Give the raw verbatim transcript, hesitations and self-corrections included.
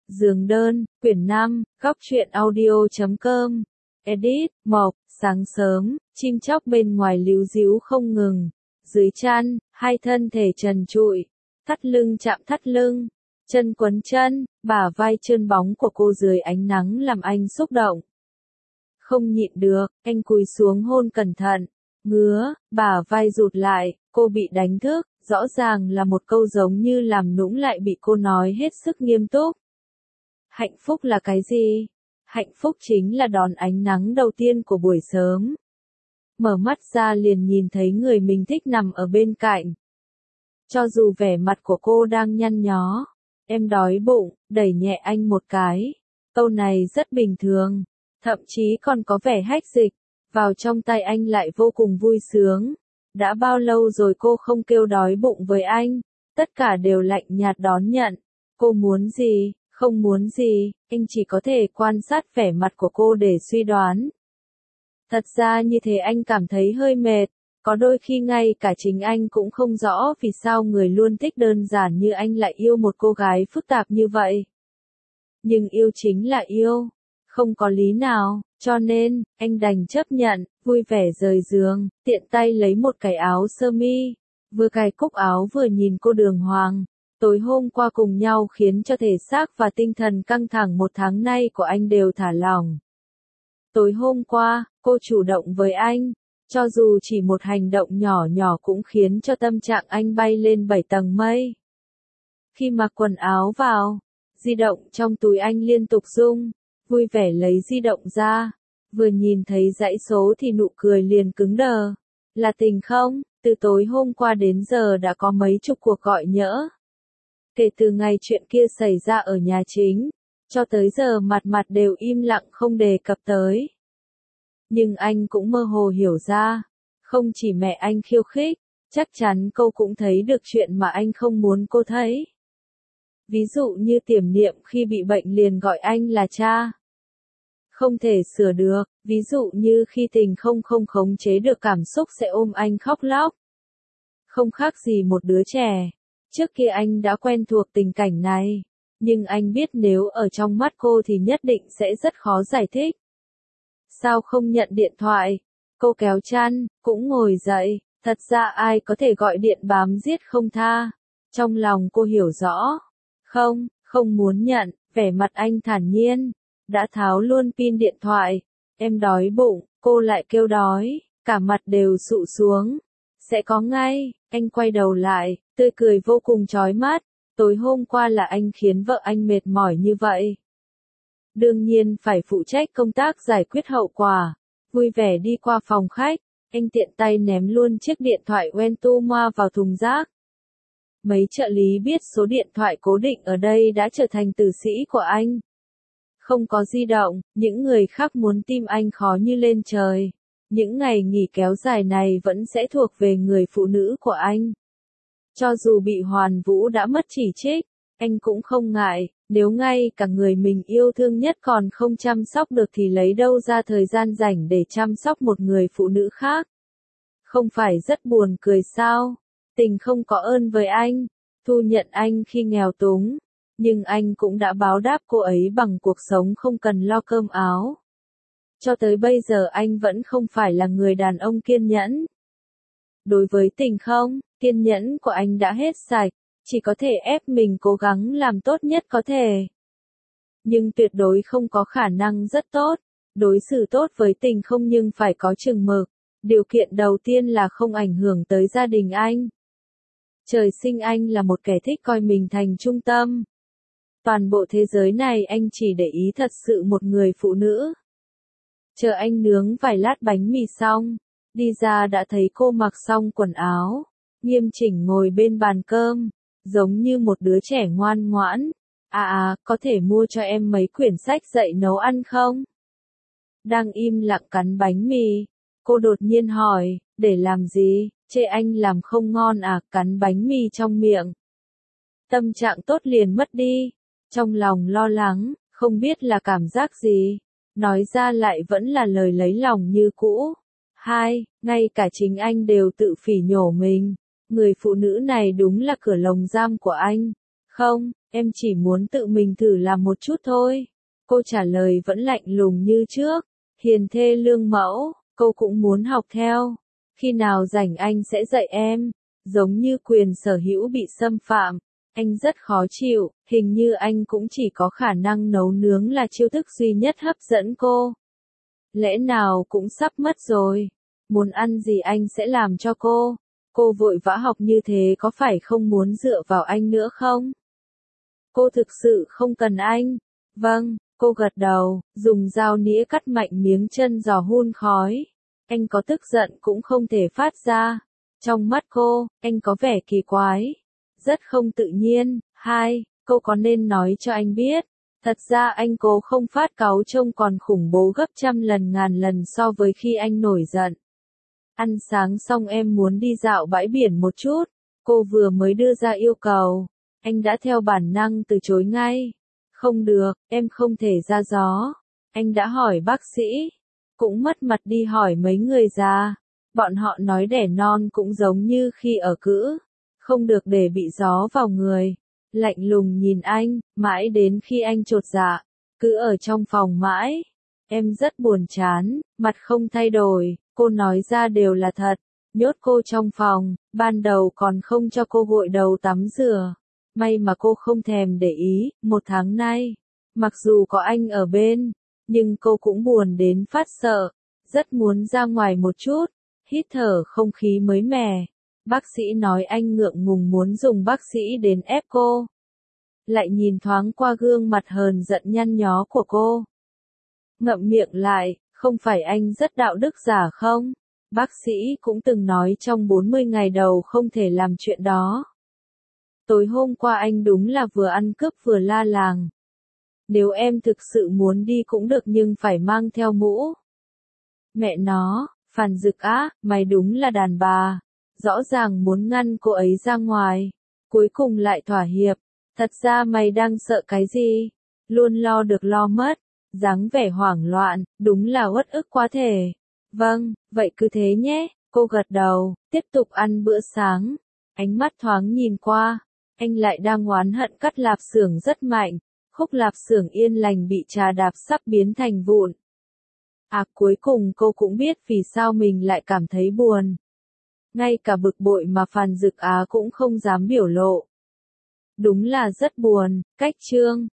Giường đơn, quyển năm, góc truyện audio chấm com. Edit, Mộc, sáng sớm, chim chóc bên ngoài líu ríu không ngừng. Dưới chăn, hai thân thể trần trụi, thắt lưng chạm thắt lưng, chân quấn chân, bả vai trơn bóng của cô dưới ánh nắng làm anh xúc động. Không nhịn được, anh cúi xuống hôn cẩn thận, ngứa, bả vai rụt lại, cô bị đánh thức, rõ ràng là một câu giống như làm nũng lại bị cô nói hết sức nghiêm túc. Hạnh phúc là cái gì? Hạnh phúc chính là đón ánh nắng đầu tiên của buổi sớm. Mở mắt ra liền nhìn thấy người mình thích nằm ở bên cạnh. Cho dù vẻ mặt của cô đang nhăn nhó, em đói bụng, đẩy nhẹ anh một cái. Câu này rất bình thường, thậm chí còn có vẻ hách dịch, vào trong tay anh lại vô cùng vui sướng. Đã bao lâu rồi cô không kêu đói bụng với anh, tất cả đều lạnh nhạt đón nhận. Cô muốn gì, không muốn gì, anh chỉ có thể quan sát vẻ mặt của cô để suy đoán. Thật ra như thế anh cảm thấy hơi mệt, có đôi khi ngay cả chính anh cũng không rõ vì sao người luôn thích đơn giản như anh lại yêu một cô gái phức tạp như vậy. Nhưng yêu chính là yêu, không có lý nào, cho nên, anh đành chấp nhận, vui vẻ rời giường, tiện tay lấy một cái áo sơ mi, vừa cài cúc áo vừa nhìn cô Đường Hoàng. Tối hôm qua cùng nhau khiến cho thể xác và tinh thần căng thẳng một tháng nay của anh đều thả lỏng. Tối hôm qua, cô chủ động với anh, cho dù chỉ một hành động nhỏ nhỏ cũng khiến cho tâm trạng anh bay lên bảy tầng mây. Khi mặc quần áo vào, di động trong túi anh liên tục rung, vui vẻ lấy di động ra, vừa nhìn thấy dãy số thì nụ cười liền cứng đờ. Là Tình không? Từ tối hôm qua đến giờ đã có mấy chục cuộc gọi nhỡ. Kể từ ngày chuyện kia xảy ra ở nhà chính, cho tới giờ mặt mặt đều im lặng không đề cập tới. Nhưng anh cũng mơ hồ hiểu ra, không chỉ mẹ anh khiêu khích, chắc chắn cô cũng thấy được chuyện mà anh không muốn cô thấy. Ví dụ như Tiềm Niệm khi bị bệnh liền gọi anh là cha. Không thể sửa được, ví dụ như khi Tình không không khống chế được cảm xúc sẽ ôm anh khóc lóc. Không khác gì một đứa trẻ. Trước kia anh đã quen thuộc tình cảnh này, nhưng anh biết nếu ở trong mắt cô thì nhất định sẽ rất khó giải thích. Sao không nhận điện thoại? Cô kéo chăn, cũng ngồi dậy, thật ra ai có thể gọi điện bám giết không tha. Trong lòng cô hiểu rõ. Không, không muốn nhận, vẻ mặt anh thản nhiên, đã tháo luôn pin điện thoại. Em đói bụng, cô lại kêu đói, cả mặt đều sụ xuống. Sẽ có ngay, anh quay đầu lại, tươi cười vô cùng chói mắt, tối hôm qua là anh khiến vợ anh mệt mỏi như vậy. Đương nhiên phải phụ trách công tác giải quyết hậu quả, vui vẻ đi qua phòng khách, anh tiện tay ném luôn chiếc điện thoại Wentu vào thùng rác. Mấy trợ lý biết số điện thoại cố định ở đây đã trở thành tử sĩ của anh. Không có di động, những người khác muốn tìm anh khó như lên trời. Những ngày nghỉ kéo dài này vẫn sẽ thuộc về người phụ nữ của anh. Cho dù bị Hoàn Vũ đã mất chỉ trích, anh cũng không ngại, nếu ngay cả người mình yêu thương nhất còn không chăm sóc được thì lấy đâu ra thời gian rảnh để chăm sóc một người phụ nữ khác. Không phải rất buồn cười sao? Tình không có ơn với anh, thu nhận anh khi nghèo túng, nhưng anh cũng đã báo đáp cô ấy bằng cuộc sống không cần lo cơm áo. Cho tới bây giờ anh vẫn không phải là người đàn ông kiên nhẫn. Đối với Tình không, kiên nhẫn của anh đã hết sạch, chỉ có thể ép mình cố gắng làm tốt nhất có thể. Nhưng tuyệt đối không có khả năng rất tốt, đối xử tốt với Tình không nhưng phải có chừng mực. Điều kiện đầu tiên là không ảnh hưởng tới gia đình anh. Trời sinh anh là một kẻ thích coi mình thành trung tâm. Toàn bộ thế giới này anh chỉ để ý thật sự một người phụ nữ. Chờ anh nướng vài lát bánh mì xong, đi ra đã thấy cô mặc xong quần áo, nghiêm chỉnh ngồi bên bàn cơm, giống như một đứa trẻ ngoan ngoãn. À à, có thể mua cho em mấy quyển sách dạy nấu ăn không? Đang im lặng cắn bánh mì, cô đột nhiên hỏi, để làm gì, chê anh làm không ngon à, cắn bánh mì trong miệng. Tâm trạng tốt liền mất đi, trong lòng lo lắng, không biết là cảm giác gì. Nói ra lại vẫn là lời lấy lòng như cũ. Hai, ngay cả chính anh đều tự phỉ nhổ mình. Người phụ nữ này đúng là cửa lồng giam của anh. Không, Em chỉ muốn tự mình thử làm một chút thôi. Cô trả lời vẫn lạnh lùng như trước. Hiền thê lương mẫu, cô cũng muốn học theo. Khi nào rảnh anh sẽ dạy em. Giống như quyền sở hữu bị xâm phạm. Anh rất khó chịu, hình như anh cũng chỉ có khả năng nấu nướng là chiêu thức duy nhất hấp dẫn cô. Lẽ nào cũng sắp mất rồi. Muốn ăn gì anh sẽ làm cho cô. Cô vội vã học như thế có phải không muốn dựa vào anh nữa không? Cô thực sự không cần anh. Vâng, cô gật đầu, dùng dao nĩa cắt mạnh miếng chân giò hun khói. Anh có tức giận cũng không thể phát ra. Trong mắt cô, anh có vẻ kỳ quái. Rất không tự nhiên. Hai, cô có nên nói cho anh biết. Thật ra anh cố không phát cáu trông còn khủng bố gấp trăm lần ngàn lần so với khi anh nổi giận. Ăn sáng xong em muốn đi dạo bãi biển một chút. Cô vừa mới đưa ra yêu cầu. Anh đã theo bản năng từ chối ngay. Không được, em không thể ra gió. Anh đã hỏi bác sĩ. Cũng mất mặt đi hỏi mấy người già. Bọn họ nói đẻ non cũng giống như khi ở cữ. Không được để bị gió vào người. Lạnh lùng nhìn anh, mãi đến khi anh chột dạ. Cứ ở trong phòng mãi. Em rất buồn chán, mặt không thay đổi. Cô nói ra đều là thật. Nhốt cô trong phòng, ban đầu còn không cho cô gội đầu tắm rửa. May mà cô không thèm để ý, một tháng nay. Mặc dù có anh ở bên, nhưng cô cũng buồn đến phát sợ. Rất muốn ra ngoài một chút, hít thở không khí mới mẻ. Bác sĩ nói anh ngượng ngùng muốn dùng bác sĩ đến ép cô. Lại nhìn thoáng qua gương mặt hờn giận nhăn nhó của cô. Ngậm miệng lại, không phải anh rất đạo đức giả không? Bác sĩ cũng từng nói trong bốn mươi ngày đầu không thể làm chuyện đó. Tối hôm qua anh đúng là vừa ăn cướp vừa la làng. Nếu em thực sự muốn đi cũng được nhưng phải mang theo mũ. Mẹ nó, Phan Dực á, mày đúng là đàn bà. Rõ ràng muốn ngăn cô ấy ra ngoài. Cuối cùng lại thỏa hiệp. Thật ra mày đang sợ cái gì? Luôn lo được lo mất. Dáng vẻ hoảng loạn, đúng là uất ức quá thể. Vâng, vậy cứ thế nhé. Cô gật đầu, tiếp tục ăn bữa sáng. Ánh mắt thoáng nhìn qua. Anh lại đang oán hận cắt lạp xưởng rất mạnh. Khúc lạp xưởng yên lành bị trà đạp sắp biến thành vụn. À cuối cùng cô cũng biết vì sao mình lại cảm thấy buồn. Ngay cả bực bội mà Phan Dực Á cũng không dám biểu lộ. Đúng là rất buồn, cách chương.